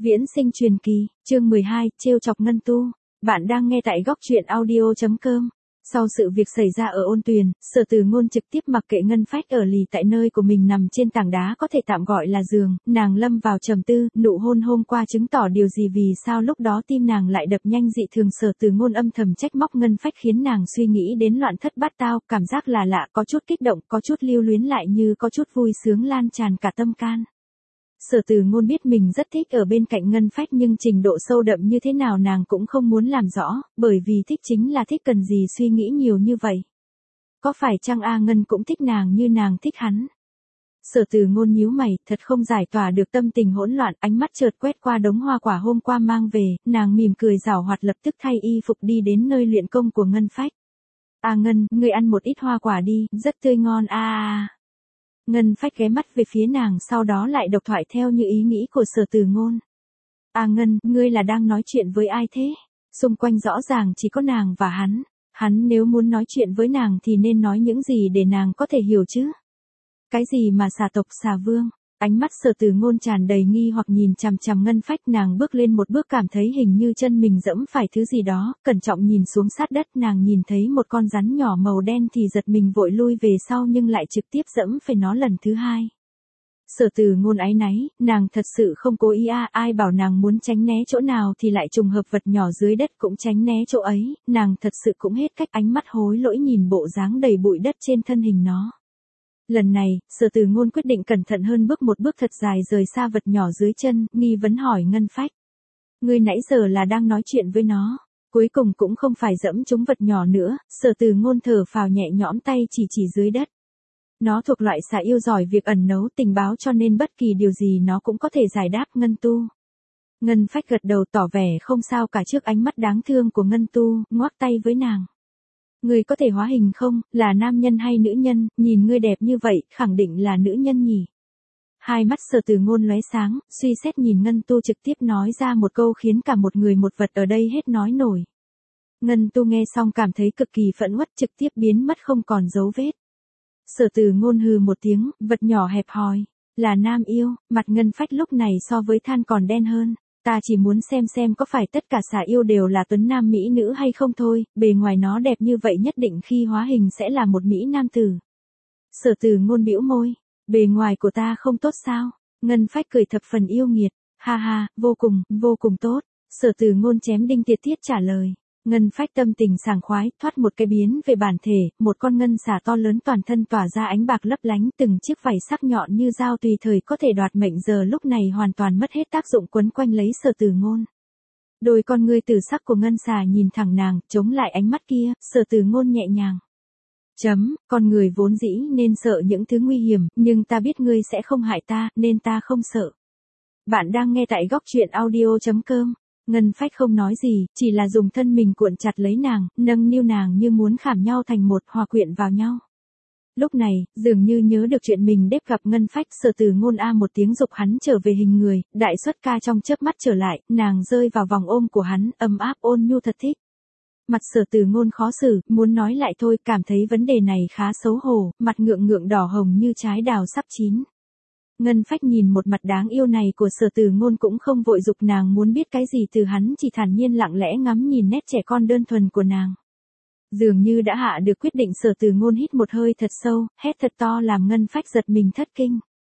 Viễn sinh truyền kỳ, chương 12, trêu chọc Ngân Tu. Bạn đang nghe tại góc truyện audio.com. Sau sự việc xảy ra ở Ôn Tuyền, Sở Từ Ngôn trực tiếp mặc kệ Ngân Phách ở lì tại nơi của mình nằm trên tảng đá có thể tạm gọi là giường, nàng lâm vào trầm tư, nụ hôn hôm qua chứng tỏ điều gì vì sao lúc đó tim nàng lại đập nhanh dị thường. Sở Từ Ngôn âm thầm trách móc Ngân Phách khiến nàng suy nghĩ đến loạn thất bát tao, cảm giác là lạ, có chút kích động, có chút lưu luyến lại như có chút vui sướng lan tràn cả tâm can. Sở Từ Ngôn biết mình rất thích ở bên cạnh Ngân Phách nhưng trình độ sâu đậm như thế nào nàng cũng không muốn làm rõ, bởi vì thích chính là thích, cần gì suy nghĩ nhiều như vậy. Có phải chăng Ngân cũng thích nàng như nàng thích hắn? Sở Từ Ngôn nhíu mày, thật không giải tỏa được tâm tình hỗn loạn, ánh mắt chợt quét qua đống hoa quả hôm qua mang về, nàng mỉm cười giảo hoạt lập tức thay y phục đi đến nơi luyện công của Ngân Phách. Ngân, ngươi ăn một ít hoa quả đi, rất tươi ngon Ngân Phách ghé mắt về phía nàng sau đó lại độc thoại theo như ý nghĩ của Sở Từ Ngôn. Ngân, ngươi là đang nói chuyện với ai thế? Xung quanh rõ ràng chỉ có nàng và hắn nếu muốn nói chuyện với nàng thì nên nói những gì để nàng có thể hiểu chứ? Cái gì mà xà tộc xà vương? Ánh mắt Sở Từ Ngôn tràn đầy nghi hoặc nhìn chằm chằm Ngân Phách, nàng bước lên một bước cảm thấy hình như chân mình dẫm phải thứ gì đó, cẩn trọng nhìn xuống sát đất, nàng nhìn thấy một con rắn nhỏ màu đen thì giật mình vội lui về sau nhưng lại trực tiếp dẫm phải nó lần thứ hai. Sở Từ Ngôn áy náy, nàng thật sự không cố ý ai bảo nàng muốn tránh né chỗ nào thì lại trùng hợp vật nhỏ dưới đất cũng tránh né chỗ ấy, nàng thật sự cũng hết cách, ánh mắt hối lỗi nhìn bộ dáng đầy bụi đất trên thân hình nó. Lần này, Sở Từ Ngôn quyết định cẩn thận hơn, bước một bước thật dài rời xa vật nhỏ dưới chân, nghi vấn hỏi Ngân Phách. Ngươi nãy giờ là đang nói chuyện với nó, cuối cùng cũng không phải dẫm trúng vật nhỏ nữa. Sở Từ Ngôn thở phào nhẹ nhõm, tay chỉ dưới đất. Nó thuộc loại xà yêu giỏi việc ẩn nấu tình báo cho nên bất kỳ điều gì nó cũng có thể giải đáp. Ngân Tu. Ngân Phách gật đầu tỏ vẻ không sao cả trước ánh mắt đáng thương của Ngân Tu, ngoắc tay với nàng. Ngươi có thể hóa hình không, là nam nhân hay nữ nhân, nhìn ngươi đẹp như vậy, khẳng định là nữ nhân nhỉ. Hai mắt Sở Từ Ngôn lóe sáng, suy xét nhìn Ngân Tu trực tiếp nói ra một câu khiến cả một người một vật ở đây hết nói nổi. Ngân Tu nghe xong cảm thấy cực kỳ phẫn uất, trực tiếp biến mất không còn dấu vết. Sở Từ Ngôn hừ một tiếng, vật nhỏ hẹp hòi, là nam yêu, mặt Ngân Phách lúc này so với than còn đen hơn. Ta chỉ muốn xem có phải tất cả xà yêu đều là tuấn nam mỹ nữ hay không thôi, bề ngoài nó đẹp như vậy nhất định khi hóa hình sẽ là một mỹ nam tử. Sở Từ Ngôn bĩu môi, bề ngoài của ta không tốt sao? Ngân Phách cười thập phần yêu nghiệt, ha, vô cùng tốt. Sở Từ Ngôn chém đinh tiệt thiết trả lời. Ngân Phách tâm tình sảng khoái, thoát một cái biến về bản thể, một con ngân xà to lớn toàn thân tỏa ra ánh bạc lấp lánh, từng chiếc vảy sắc nhọn như dao tùy thời có thể đoạt mệnh giờ lúc này hoàn toàn mất hết tác dụng, quấn quanh lấy Sở Từ Ngôn. Đôi con ngươi tử sắc của ngân xà nhìn thẳng nàng, chống lại ánh mắt kia, Sở Từ Ngôn nhẹ nhàng. Con người vốn dĩ nên sợ những thứ nguy hiểm, nhưng ta biết ngươi sẽ không hại ta, nên ta không sợ. Bạn đang nghe tại góc truyện audio.com. Ngân Phách không nói gì, chỉ là dùng thân mình cuộn chặt lấy nàng, nâng niu nàng như muốn khảm nhau thành một, hòa quyện vào nhau. Lúc này, dường như nhớ được chuyện mình đếp gặp Ngân Phách, Sở Từ Ngôn một tiếng dục hắn trở về hình người, đại xuất ca trong chớp mắt trở lại, nàng rơi vào vòng ôm của hắn, ấm áp ôn nhu thật thích. Mặt Sở Từ Ngôn khó xử, muốn nói lại thôi, cảm thấy vấn đề này khá xấu hổ, mặt ngượng đỏ hồng như trái đào sắp chín. Ngân Phách nhìn một mặt đáng yêu này của Sở Từ Ngôn cũng không vội dục nàng muốn biết cái gì từ hắn, chỉ thản nhiên lặng lẽ ngắm nhìn nét trẻ con đơn thuần của nàng. Dường như đã hạ được quyết định, Sở Từ Ngôn hít một hơi thật sâu, hét thật to làm Ngân Phách giật mình thất kinh.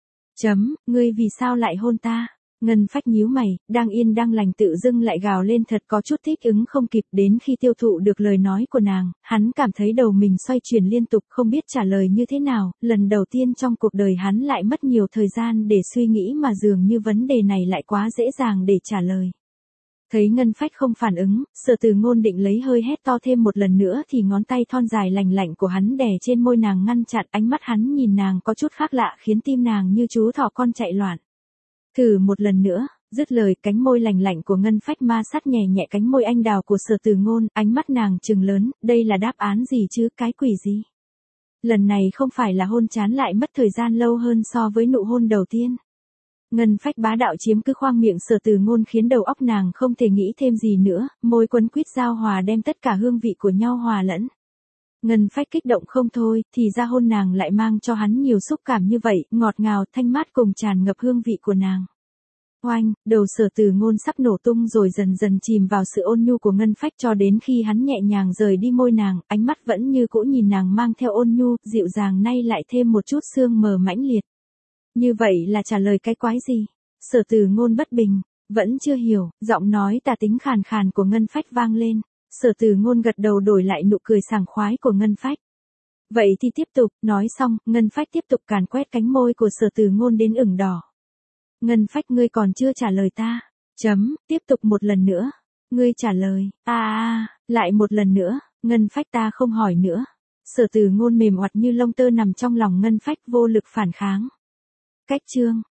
Ngươi vì sao lại hôn ta? Ngân Phách nhíu mày, đang yên đang lành tự dưng lại gào lên thật có chút thích ứng không kịp, đến khi tiêu thụ được lời nói của nàng, hắn cảm thấy đầu mình xoay chuyển liên tục không biết trả lời như thế nào, lần đầu tiên trong cuộc đời hắn lại mất nhiều thời gian để suy nghĩ mà dường như vấn đề này lại quá dễ dàng để trả lời. Thấy Ngân Phách không phản ứng, Sở Từ Ngôn định lấy hơi hét to thêm một lần nữa thì ngón tay thon dài lành lạnh của hắn đè trên môi nàng ngăn chặn, ánh mắt hắn nhìn nàng có chút khác lạ khiến tim nàng như chú thỏ con chạy loạn. Thử một lần nữa, dứt lời cánh môi lành lạnh của Ngân Phách ma sát nhẹ nhẹ cánh môi anh đào của Sở Từ Ngôn, ánh mắt nàng trừng lớn, đây là đáp án gì chứ, cái quỷ gì? Lần này không phải là hôn chán lại mất thời gian lâu hơn so với nụ hôn đầu tiên. Ngân Phách bá đạo chiếm cứ khoang miệng Sở Từ Ngôn khiến đầu óc nàng không thể nghĩ thêm gì nữa, môi quấn quýt giao hòa đem tất cả hương vị của nhau hòa lẫn. Ngân Phách kích động không thôi, thì ra hôn nàng lại mang cho hắn nhiều xúc cảm như vậy, ngọt ngào, thanh mát cùng tràn ngập hương vị của nàng. Oanh, đầu Sở Từ Ngôn sắp nổ tung rồi dần dần chìm vào sự ôn nhu của Ngân Phách cho đến khi hắn nhẹ nhàng rời đi môi nàng, ánh mắt vẫn như cũ nhìn nàng mang theo ôn nhu, dịu dàng nay lại thêm một chút sương mờ mãnh liệt. Như vậy là trả lời cái quái gì? Sở Từ Ngôn bất bình, vẫn chưa hiểu, giọng nói tà tính khàn khàn của Ngân Phách vang lên. Sở Từ Ngôn gật đầu đổi lại nụ cười sảng khoái của Ngân Phách. Vậy thì tiếp tục, nói xong, Ngân Phách tiếp tục càn quét cánh môi của Sở Từ Ngôn đến ửng đỏ. Ngân Phách, ngươi còn chưa trả lời ta. Tiếp tục một lần nữa. Ngươi trả lời. Lại một lần nữa. Ngân Phách, ta không hỏi nữa. Sở Từ Ngôn mềm oặt như lông tơ nằm trong lòng Ngân Phách vô lực phản kháng. Cách chương